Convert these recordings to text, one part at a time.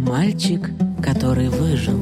Мальчик, который выжил.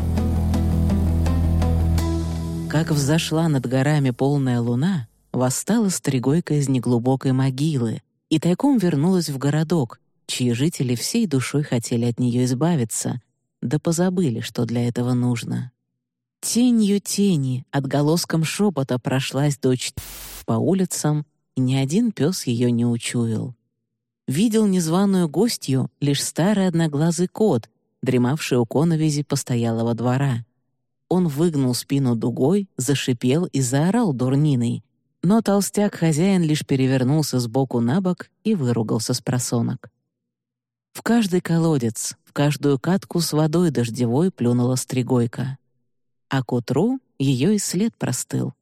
Как взошла над горами полная луна, восстала стригойка из неглубокой могилы и тайком вернулась в городок, чьи жители всей душой хотели от нее избавиться, да позабыли, что для этого нужно. Тенью тени, отголоском шепота прошлась дочь по улицам, и ни один пес ее не учуял. Видел незваную гостью лишь старый одноглазый кот, дремавший у коновизи постоялого двора. Он выгнул спину дугой, зашипел и заорал дурниной, но толстяк-хозяин лишь перевернулся с боку на бок и выругался спросонок. В каждый колодец, в каждую катку с водой дождевой плюнула стригойка. А к утру ее и след простыл.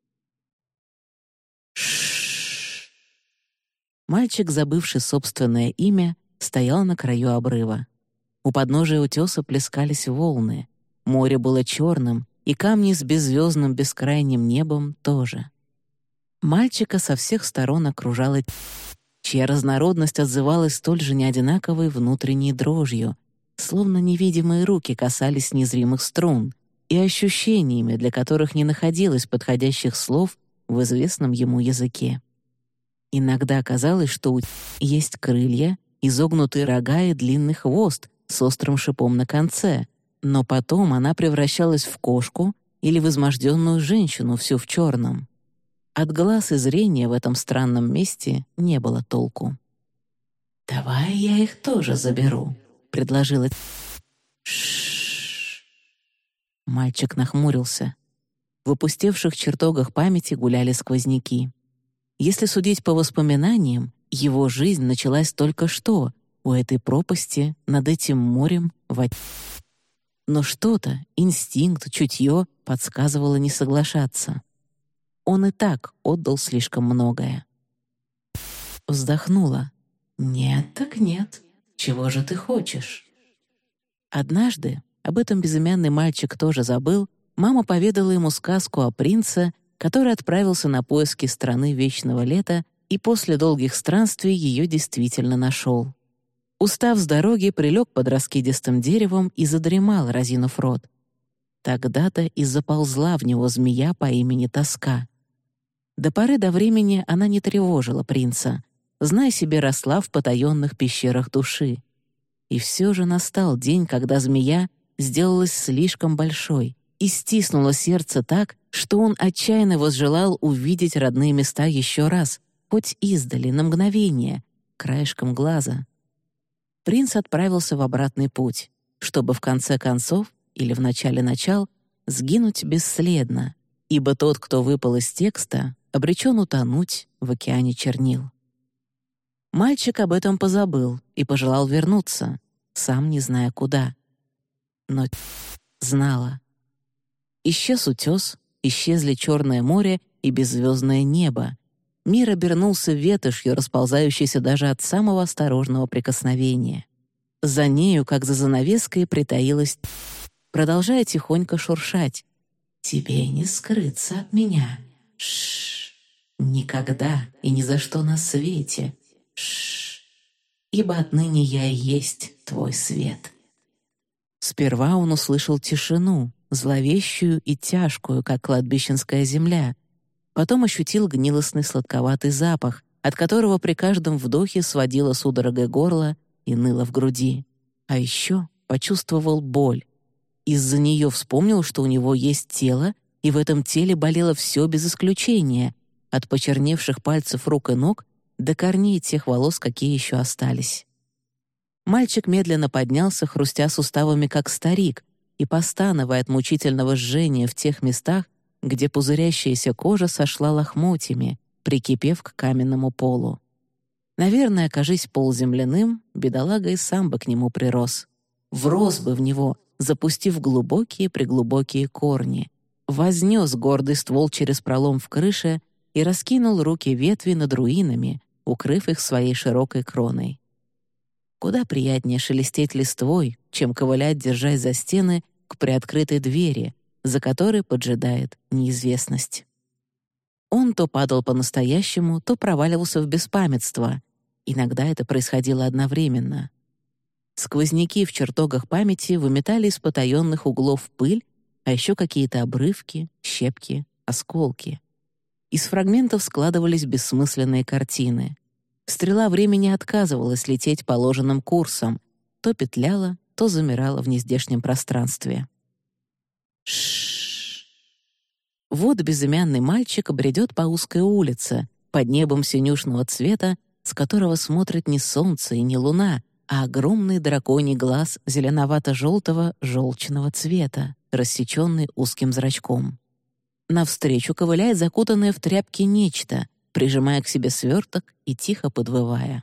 Ш. Мальчик, забывший собственное имя, стоял на краю обрыва. У подножия утеса плескались волны. Море было черным, и камни с беззвездным бескрайним небом тоже. Мальчика со всех сторон окружала чья разнородность отзывалась столь же неодинаковой внутренней дрожью, словно невидимые руки касались незримых струн, и ощущениями, для которых не находилось подходящих слов в известном ему языке. Иногда казалось, что у есть крылья, изогнутые рога и длинный хвост с острым шипом на конце, но потом она превращалась в кошку или в изможденную женщину, всю в черном. От глаз и зрения в этом странном месте не было толку. «Давай я их тоже заберу», — предложила. Ш. Мальчик нахмурился. В опустевших чертогах памяти гуляли сквозняки. Если судить по воспоминаниям, его жизнь началась только что, у этой пропасти, над этим морем, во тьме. Но что-то, инстинкт, чутье подсказывало не соглашаться. Он и так отдал слишком многое. Вздохнула. «Нет так нет. Чего же ты хочешь?» Однажды, об этом безымянный мальчик тоже забыл, мама поведала ему сказку о принце, который отправился на поиски страны вечного лета и после долгих странствий ее действительно нашел. Устав с дороги, прилег под раскидистым деревом и задремал, разинув рот. Тогда-то и заползла в него змея по имени Тоска. До поры до времени она не тревожила принца, знай себе, росла в потаенных пещерах души. И все же настал день, когда змея сделалась слишком большой и стиснула сердце так, что он отчаянно возжелал увидеть родные места еще раз, хоть издали, на мгновение, краешком глаза. Принц отправился в обратный путь, чтобы в конце концов, или в начале начал, сгинуть бесследно, ибо тот, кто выпал из текста, обречен утонуть в океане чернил. Мальчик об этом позабыл и пожелал вернуться, сам не зная куда. Но знала. Исчез утес, исчезли Черное море и беззвездное небо. Мир обернулся ветошью, расползающейся даже от самого осторожного прикосновения. За нею, как за занавеской, притаилась, продолжая тихонько шуршать. «Тебе не скрыться от меня. Ш. Никогда и ни за что на свете. Ш. Ибо отныне я и есть твой свет». Сперва он услышал тишину, зловещую и тяжкую, как кладбищенская земля. Потом ощутил гнилостный сладковатый запах, от которого при каждом вдохе сводило судорогой горло и ныло в груди. А еще почувствовал боль. Из-за нее вспомнил, что у него есть тело, и в этом теле болело все без исключения, от почерневших пальцев рук и ног до корней тех волос, какие еще остались. Мальчик медленно поднялся, хрустя суставами, как старик, и постановая от мучительного жжения в тех местах, где пузырящаяся кожа сошла лохмотьями, прикипев к каменному полу. Наверное, окажись пол земляным, бедолага и сам бы к нему прирос. Врос бы в него, запустив глубокие-преглубокие корни, вознес гордый ствол через пролом в крыше и раскинул руки ветви над руинами, укрыв их своей широкой кроной. Куда приятнее шелестеть листвой, чем ковылять, держась за стены, к приоткрытой двери, за которой поджидает неизвестность. Он то падал по-настоящему, то проваливался в беспамятство. Иногда это происходило одновременно. Сквозняки в чертогах памяти выметали из потаенных углов пыль, а еще какие-то обрывки, щепки, осколки. Из фрагментов складывались бессмысленные картины. Стрела времени отказывалась лететь положенным курсом, то петляла, то замирала в нездешнем пространстве. Шш. Вот безымянный мальчик бредет по узкой улице, под небом синюшного цвета, с которого смотрит не солнце и не луна, а огромный драконий глаз зеленовато-желтого желчного цвета, рассеченный узким зрачком. Навстречу ковыляет закутанное в тряпки нечто, прижимая к себе сверток и тихо подвывая.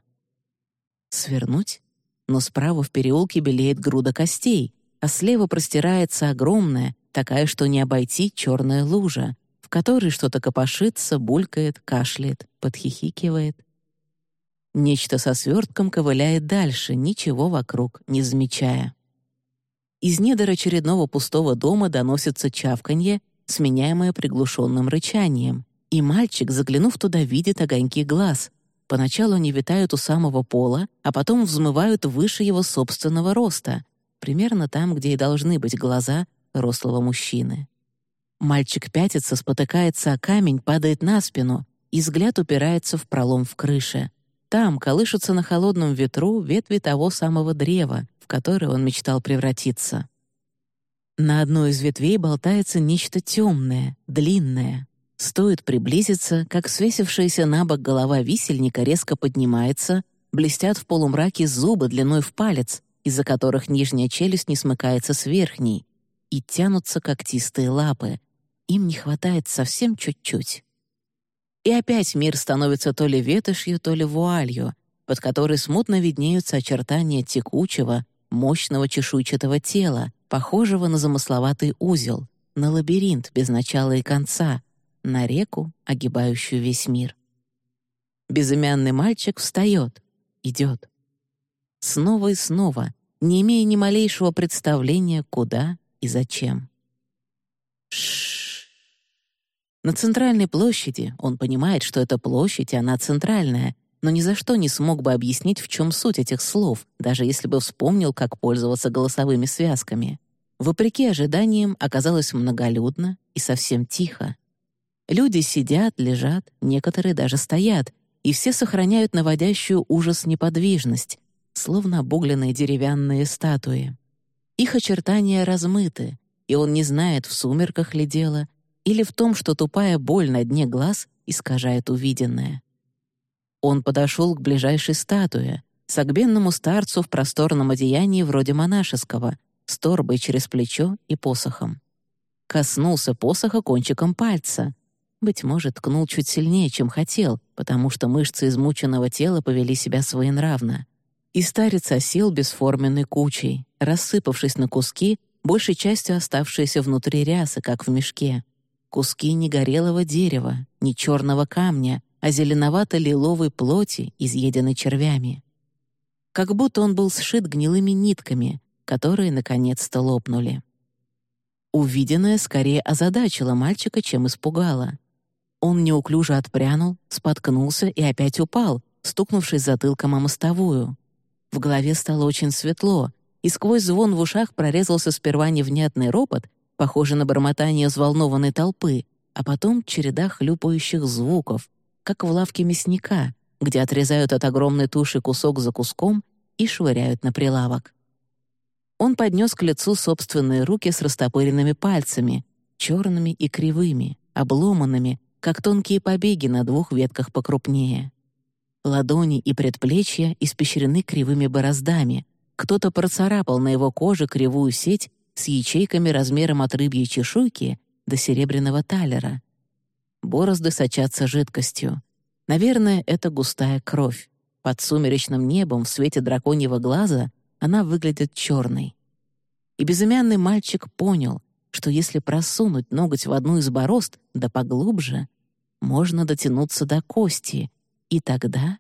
Свернуть? Но справа в переулке белеет груда костей, а слева простирается огромная, такая, что не обойти, черная лужа, в которой что-то копошится, булькает, кашляет, подхихикивает. Нечто со свертком ковыляет дальше, ничего вокруг не замечая. Из недр очередного пустого дома доносится чавканье, сменяемое приглушенным рычанием, и мальчик, заглянув туда, видит огоньки глаз. Поначалу они витают у самого пола, а потом взмывают выше его собственного роста, примерно там, где и должны быть глаза рослого мужчины. Мальчик пятится, спотыкается о камень, падает на спину, и взгляд упирается в пролом в крыше. Там колышутся на холодном ветру ветви того самого древа, в которое он мечтал превратиться. На одной из ветвей болтается нечто темное, длинное. Стоит приблизиться, как свесившаяся на бок голова висельника резко поднимается, блестят в полумраке зубы длиной в палец, из-за которых нижняя челюсть не смыкается с верхней, и тянутся когтистые лапы. Им не хватает совсем чуть-чуть. И опять мир становится то ли ветошью, то ли вуалью, под которой смутно виднеются очертания текучего, мощного чешуйчатого тела, похожего на замысловатый узел, на лабиринт без начала и конца, на реку, огибающую весь мир. Безымянный мальчик встает, идет. Снова и снова, не имея ни малейшего представления, куда и зачем. Шш. На центральной площади он понимает, что это площадь, и она центральная, но ни за что не смог бы объяснить, в чем суть этих слов, даже если бы вспомнил, как пользоваться голосовыми связками. Вопреки ожиданиям, оказалось многолюдно и совсем тихо. Люди сидят, лежат, некоторые даже стоят, и все сохраняют наводящую ужас неподвижность, словно обугленные деревянные статуи. Их очертания размыты, и он не знает, в сумерках ли дело, или в том, что тупая боль на дне глаз искажает увиденное. Он подошел к ближайшей статуе, согбенному старцу в просторном одеянии вроде монашеского, с торбой через плечо и посохом. Коснулся посоха кончиком пальца. Быть может, ткнул чуть сильнее, чем хотел, потому что мышцы измученного тела повели себя своенравно. И старец осел бесформенной кучей, рассыпавшись на куски, большей частью оставшиеся внутри рясы, как в мешке. Куски не горелого дерева, не черного камня, а зеленовато-лиловой плоти, изъеденной червями. Как будто он был сшит гнилыми нитками, которые наконец-то лопнули. Увиденное скорее озадачило мальчика, чем испугало. Он неуклюже отпрянул, споткнулся и опять упал, стукнувшись затылком о мостовую. В голове стало очень светло, и сквозь звон в ушах прорезался сперва невнятный ропот, похожий на бормотание взволнованной толпы, а потом череда хлюпающих звуков, как в лавке мясника, где отрезают от огромной туши кусок за куском и швыряют на прилавок. Он поднес к лицу собственные руки с растопыренными пальцами, черными и кривыми, обломанными, как тонкие побеги на двух ветках покрупнее. Ладони и предплечья испещрены кривыми бороздами. Кто-то процарапал на его коже кривую сеть с ячейками размером от рыбьей чешуйки до серебряного талера. Борозды сочатся жидкостью. Наверное, это густая кровь. Под сумеречным небом в свете драконьего глаза она выглядит черной. И безымянный мальчик понял, что если просунуть ноготь в одну из борозд, да поглубже, можно дотянуться до кости, и тогда...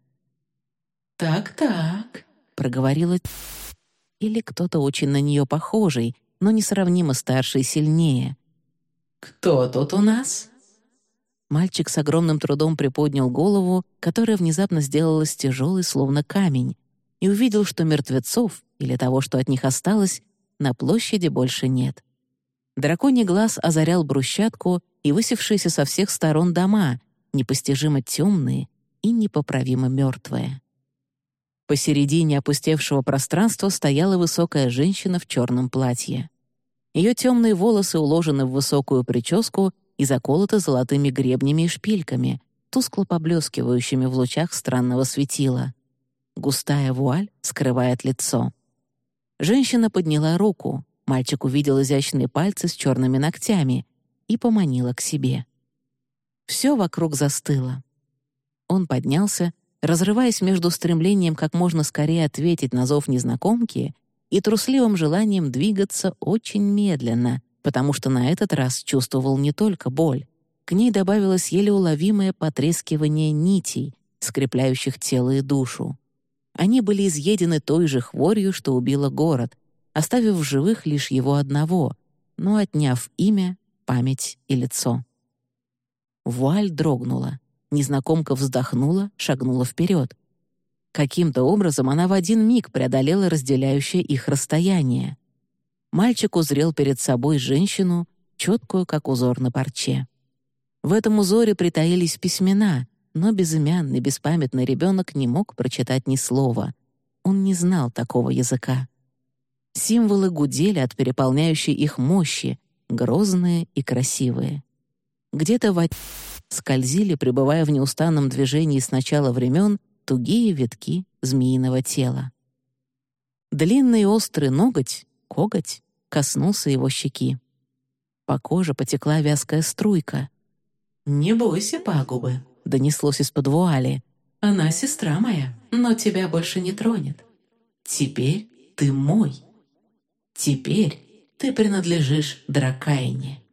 «Так-так», — проговорила или кто-то очень на нее похожий, но несравнимо старше и сильнее. «Кто тут у нас?» Мальчик с огромным трудом приподнял голову, которая внезапно сделалась тяжелой, словно камень, и увидел, что мертвецов, или того, что от них осталось, на площади больше нет. Драконий глаз озарял брусчатку и высевшиеся со всех сторон дома, непостижимо темные и непоправимо мертвые. Посередине опустевшего пространства стояла высокая женщина в черном платье. Ее темные волосы уложены в высокую прическу и заколоты золотыми гребнями и шпильками, тускло поблескивающими в лучах странного светила. Густая вуаль скрывает лицо. Женщина подняла руку, мальчик увидел изящные пальцы с черными ногтями и поманила к себе. Все вокруг застыло. Он поднялся, разрываясь между стремлением как можно скорее ответить на зов незнакомки и трусливым желанием двигаться очень медленно, потому что на этот раз чувствовал не только боль. К ней добавилось еле уловимое потрескивание нитей, скрепляющих тело и душу. Они были изъедены той же хворью, что убила город, оставив в живых лишь его одного, но отняв имя, память и лицо. Вуаль дрогнула. Незнакомка вздохнула, шагнула вперед. Каким-то образом она в один миг преодолела разделяющее их расстояние. Мальчик узрел перед собой женщину, четкую, как узор на парче. В этом узоре притаились письмена, но безымянный, беспамятный ребенок не мог прочитать ни слова. Он не знал такого языка. Символы гудели от переполняющей их мощи, грозные и красивые. Где-то во тьме скользили, пребывая в неустанном движении с начала времен, тугие витки змеиного тела. Длинный острый коготь, коснулся его щеки. По коже потекла вязкая струйка. «Не бойся пагубы», — донеслось из-под вуали. «Она сестра моя, но тебя больше не тронет. Теперь ты мой. Теперь ты принадлежишь Дракайне».